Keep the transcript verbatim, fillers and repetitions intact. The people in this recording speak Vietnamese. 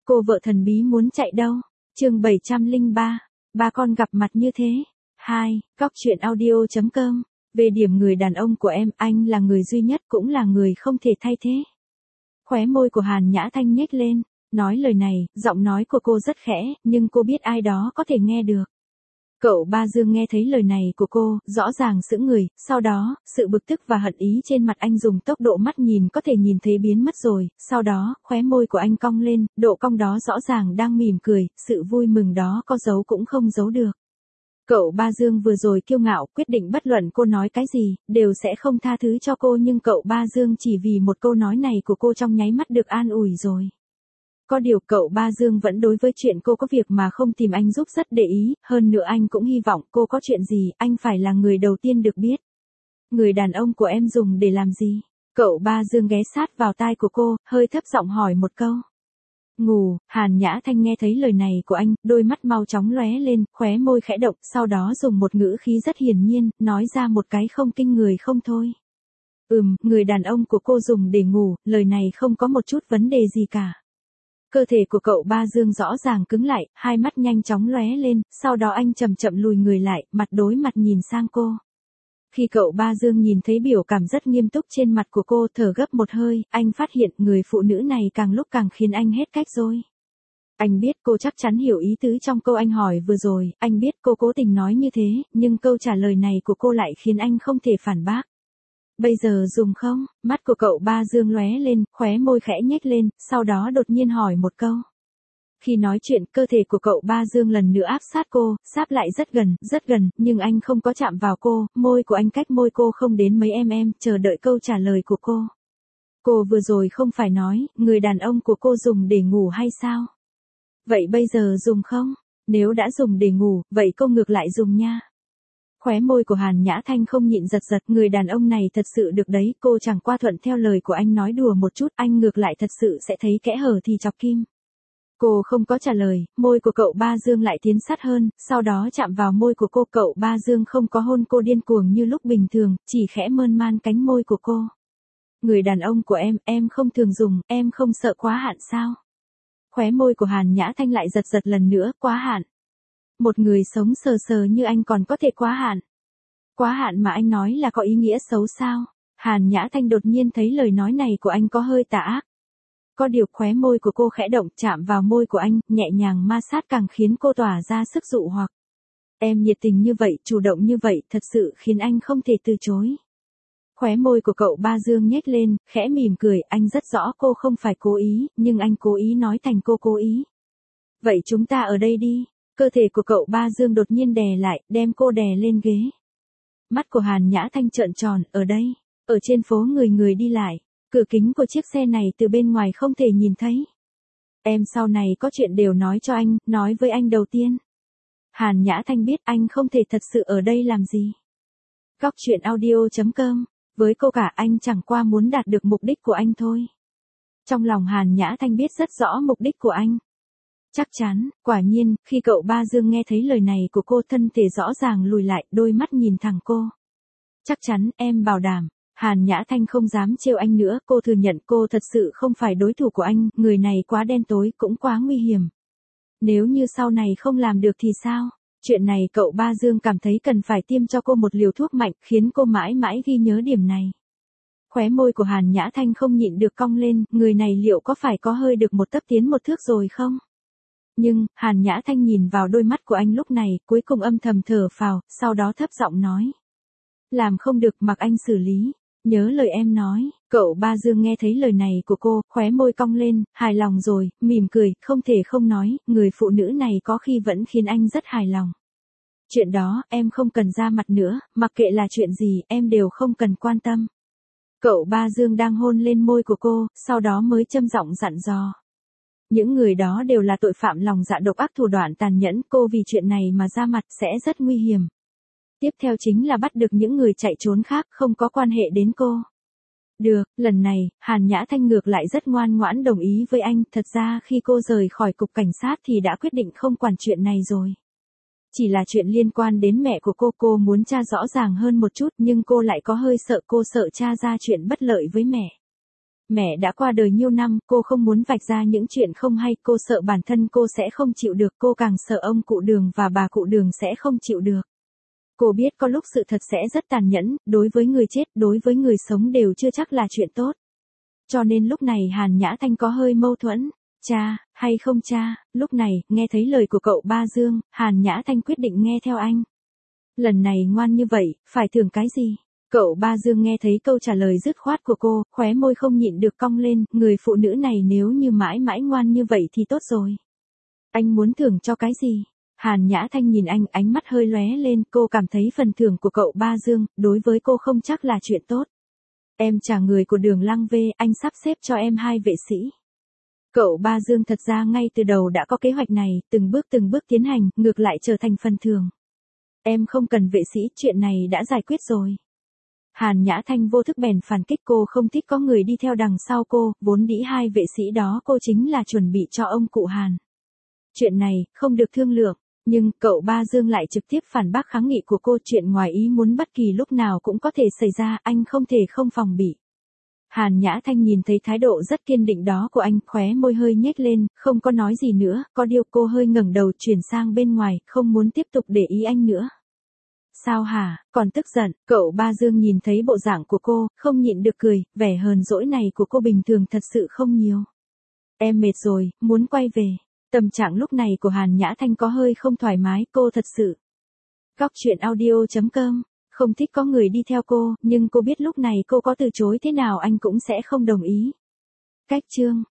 Cô vợ thần bí muốn chạy đâu? Chương bảy trăm lẻ ba. Ba con gặp mặt như thế. hai. Góc truyện audio chấm com. Về điểm người đàn ông của em, anh là người duy nhất cũng là người không thể thay thế. Khóe môi của Hàn Nhã Thanh nhếch lên, nói lời này, giọng nói của cô rất khẽ, nhưng cô biết ai đó có thể nghe được. Cậu Ba Dương nghe thấy lời này của cô, rõ ràng sững người, sau đó, sự bực tức và hận ý trên mặt anh dùng tốc độ mắt nhìn có thể nhìn thấy biến mất rồi, sau đó, khóe môi của anh cong lên, độ cong đó rõ ràng đang mỉm cười, sự vui mừng đó có giấu cũng không giấu được. Cậu Ba Dương vừa rồi kiêu ngạo, quyết định bất luận cô nói cái gì, đều sẽ không tha thứ cho cô, nhưng cậu Ba Dương chỉ vì một câu nói này của cô trong nháy mắt được an ủi rồi. Có điều cậu Ba Dương vẫn đối với chuyện cô có việc mà không tìm anh giúp rất để ý, hơn nữa anh cũng hy vọng cô có chuyện gì, anh phải là người đầu tiên được biết. Người đàn ông của em dùng để làm gì? Cậu Ba Dương ghé sát vào tai của cô, hơi thấp giọng hỏi một câu. Ngủ. Hàn Nhã Thanh nghe thấy lời này của anh, đôi mắt mau chóng lóe lên, khóe môi khẽ động, sau đó dùng một ngữ khí rất hiển nhiên, nói ra một cái không kinh người không thôi. Ừm, người đàn ông của cô dùng để ngủ, lời này không có một chút vấn đề gì cả. Cơ thể của cậu Ba Dương rõ ràng cứng lại, hai mắt nhanh chóng lóe lên, sau đó anh chậm chậm lùi người lại, mặt đối mặt nhìn sang cô. Khi cậu Ba Dương nhìn thấy biểu cảm rất nghiêm túc trên mặt của cô, thở gấp một hơi, anh phát hiện người phụ nữ này càng lúc càng khiến anh hết cách rồi. Anh biết cô chắc chắn hiểu ý tứ trong câu anh hỏi vừa rồi, anh biết cô cố tình nói như thế, nhưng câu trả lời này của cô lại khiến anh không thể phản bác. Bây giờ dùng không? Mắt của cậu Ba Dương lóe lên, khóe môi khẽ nhếch lên, sau đó đột nhiên hỏi một câu. Khi nói chuyện, cơ thể của cậu Ba Dương lần nữa áp sát cô, sáp lại rất gần, rất gần, nhưng anh không có chạm vào cô, môi của anh cách môi cô không đến mấy mm, chờ đợi câu trả lời của cô. Cô vừa rồi không phải nói, người đàn ông của cô dùng để ngủ hay sao? Vậy bây giờ dùng không? Nếu đã dùng để ngủ, vậy cô ngược lại dùng nha. Khóe môi của Hàn Nhã Thanh không nhịn giật giật, người đàn ông này thật sự được đấy, cô chẳng qua thuận theo lời của anh nói đùa một chút, anh ngược lại thật sự sẽ thấy kẽ hở thì chọc kim. Cô không có trả lời, môi của cậu Ba Dương lại tiến sát hơn, sau đó chạm vào môi của cô, cậu Ba Dương không có hôn cô điên cuồng như lúc bình thường, chỉ khẽ mơn man cánh môi của cô. Người đàn ông của em, em không thường dùng, em không sợ quá hạn sao? Khóe môi của Hàn Nhã Thanh lại giật giật lần nữa, quá hạn. Một người sống sờ sờ như anh còn có thể quá hạn. Quá hạn mà anh nói là có ý nghĩa xấu sao? Hàn Nhã Thanh đột nhiên thấy lời nói này của anh có hơi tà ác. Có điều khóe môi của cô khẽ động, chạm vào môi của anh, nhẹ nhàng ma sát càng khiến cô tỏa ra sức dụ hoặc. Em nhiệt tình như vậy, chủ động như vậy, thật sự khiến anh không thể từ chối. Khóe môi của cậu Ba Dương nhếch lên, khẽ mỉm cười, anh rất rõ cô không phải cố ý, nhưng anh cố ý nói thành cô cố ý. Vậy chúng ta ở đây đi. Cơ thể của cậu Ba Dương đột nhiên đè lại, đem cô đè lên ghế. Mắt của Hàn Nhã Thanh trợn tròn, ở đây, ở trên phố người người đi lại, cửa kính của chiếc xe này từ bên ngoài không thể nhìn thấy. Em sau này có chuyện đều nói cho anh, nói với anh đầu tiên. Hàn Nhã Thanh biết anh không thể thật sự ở đây làm gì. Góc truyện audio chấm com, với cô cả anh chẳng qua muốn đạt được mục đích của anh thôi. Trong lòng Hàn Nhã Thanh biết rất rõ mục đích của anh. Chắc chắn, quả nhiên, khi cậu Ba Dương nghe thấy lời này của cô, thân thể rõ ràng lùi lại, đôi mắt nhìn thẳng cô. Chắc chắn, em bảo đảm. Hàn Nhã Thanh không dám trêu anh nữa, cô thừa nhận cô thật sự không phải đối thủ của anh, người này quá đen tối, cũng quá nguy hiểm. Nếu như sau này không làm được thì sao? Chuyện này cậu Ba Dương cảm thấy cần phải tiêm cho cô một liều thuốc mạnh, khiến cô mãi mãi ghi nhớ điểm này. Khóe môi của Hàn Nhã Thanh không nhịn được cong lên, người này liệu có phải có hơi được một tấc tiến một thước rồi không? Nhưng, Hàn Nhã Thanh nhìn vào đôi mắt của anh lúc này, cuối cùng âm thầm thở phào, sau đó thấp giọng nói. Làm không được mặc anh xử lý. Nhớ lời em nói. Cậu Ba Dương nghe thấy lời này của cô, khóe môi cong lên, hài lòng rồi, mỉm cười, không thể không nói, người phụ nữ này có khi vẫn khiến anh rất hài lòng. Chuyện đó, em không cần ra mặt nữa, mặc kệ là chuyện gì, em đều không cần quan tâm. Cậu Ba Dương đang hôn lên môi của cô, sau đó mới châm giọng dặn dò. Những người đó đều là tội phạm lòng dạ độc ác, thủ đoạn tàn nhẫn, cô vì chuyện này mà ra mặt sẽ rất nguy hiểm. Tiếp theo chính là bắt được những người chạy trốn khác, không có quan hệ đến cô. Được, lần này, Hàn Nhã Thanh ngược lại rất ngoan ngoãn đồng ý với anh, thật ra khi cô rời khỏi cục cảnh sát thì đã quyết định không quản chuyện này rồi. Chỉ là chuyện liên quan đến mẹ của cô, cô muốn tra rõ ràng hơn một chút, nhưng cô lại có hơi sợ, cô sợ tra ra chuyện bất lợi với mẹ. Mẹ đã qua đời nhiêu năm, cô không muốn vạch ra những chuyện không hay, cô sợ bản thân cô sẽ không chịu được, cô càng sợ ông cụ Đường và bà cụ Đường sẽ không chịu được. Cô biết có lúc sự thật sẽ rất tàn nhẫn, đối với người chết, đối với người sống đều chưa chắc là chuyện tốt. Cho nên lúc này Hàn Nhã Thanh có hơi mâu thuẫn. Cha, hay không cha, lúc này, nghe thấy lời của cậu Ba Dương, Hàn Nhã Thanh quyết định nghe theo anh. Lần này ngoan như vậy, phải thưởng cái gì? Cậu Ba Dương nghe thấy câu trả lời dứt khoát của cô, khóe môi không nhịn được cong lên, người phụ nữ này nếu như mãi mãi ngoan như vậy thì tốt rồi. Anh muốn thưởng cho cái gì? Hàn Nhã Thanh nhìn anh, ánh mắt hơi lóe lên, cô cảm thấy phần thưởng của cậu Ba Dương, đối với cô không chắc là chuyện tốt. Em trả người của Đường Lăng V, anh sắp xếp cho em hai vệ sĩ. Cậu Ba Dương thật ra ngay từ đầu đã có kế hoạch này, từng bước từng bước tiến hành, ngược lại trở thành phần thưởng. Em không cần vệ sĩ, chuyện này đã giải quyết rồi. Hàn Nhã Thanh vô thức bèn phản kích, cô không thích có người đi theo đằng sau cô, vốn dĩ hai vệ sĩ đó cô chính là chuẩn bị cho ông cụ Hàn. Chuyện này, không được thương lượng, nhưng cậu Ba Dương lại trực tiếp phản bác kháng nghị của cô, chuyện ngoài ý muốn bất kỳ lúc nào cũng có thể xảy ra, anh không thể không phòng bị. Hàn Nhã Thanh nhìn thấy thái độ rất kiên định đó của anh, khóe môi hơi nhếch lên, không có nói gì nữa, có điều cô hơi ngẩng đầu chuyển sang bên ngoài, không muốn tiếp tục để ý anh nữa. Sao hả, còn tức giận? Cậu Ba Dương nhìn thấy bộ dạng của cô, không nhịn được cười, vẻ hờn dỗi này của cô bình thường thật sự không nhiều. Em mệt rồi, muốn quay về. Tâm trạng lúc này của Hàn Nhã Thanh có hơi không thoải mái, cô thật sự. Góc truyện audio chấm com, không thích có người đi theo cô, nhưng cô biết lúc này cô có từ chối thế nào anh cũng sẽ không đồng ý. Cách chương